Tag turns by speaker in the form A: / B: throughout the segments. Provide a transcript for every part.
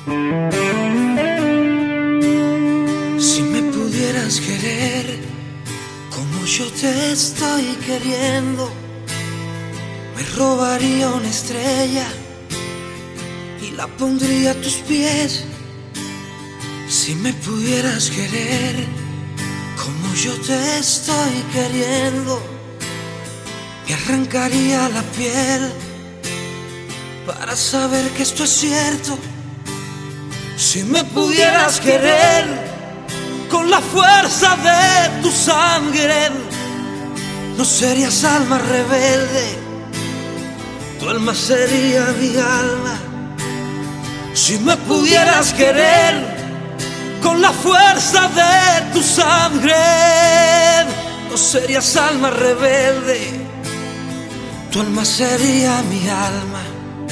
A: Si me pudieras querer como yo te estoy queriendo, me robaría una estrella y la pondría a tus pies. Si me pudieras querer como yo te estoy queriendo, me arrancaría la piel para saber que esto es cierto. Si me pudieras querer con la fuerza de tu sangre, no serías alma rebelde, tu alma sería mi alma. Si me pudieras querer con la fuerza de tu sangre, no serías alma rebelde, tu alma sería mi alma.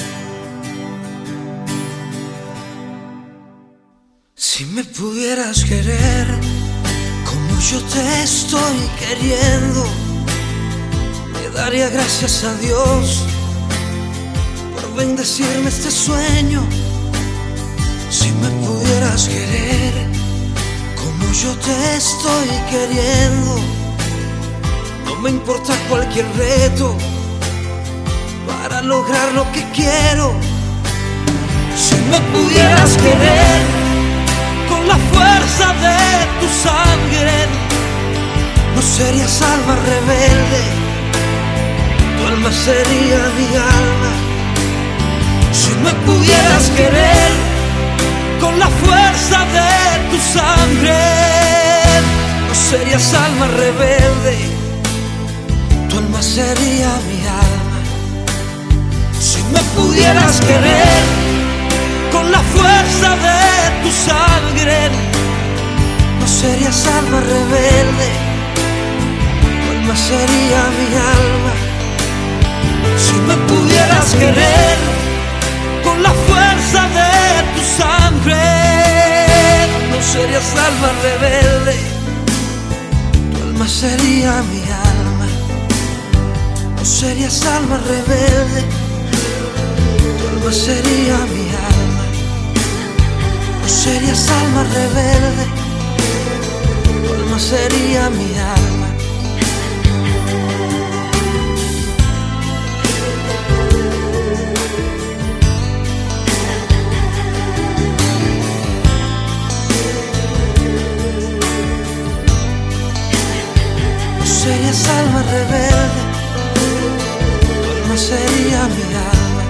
A: Si me pudieras querer como yo te estoy queriendo, le daría gracias a Dios por bendecirme este sueño. Si me pudieras querer como yo te estoy queriendo, no me importa cualquier reto para lograr lo que quiero. Si me pudieras querer con la fuerza de tu sangre, no serías alma rebelde, tu alma sería mi alma. Si me pudieras querer con la fuerza de tu sangre, no serías alma rebelde, tu alma sería mi alma. Si me pudieras querer con la fuerza de tu sangre, no serías alma rebelde, tu alma sería mi alma. Si me pudieras querer con la fuerza de tu sangre, no serías alma rebelde, tu alma sería mi alma. No serías alma rebelde, tu alma sería mi alma. No serías alma rebelde, tu alma sería mi alma. No serías alma rebelde, tu alma sería mi alma.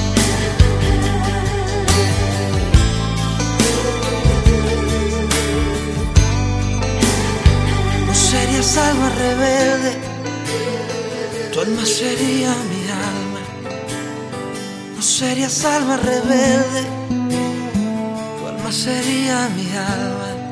A: No serías alma rebelde, tu alma sería mi alma. No serías alma rebelde, tu alma sería mi alma.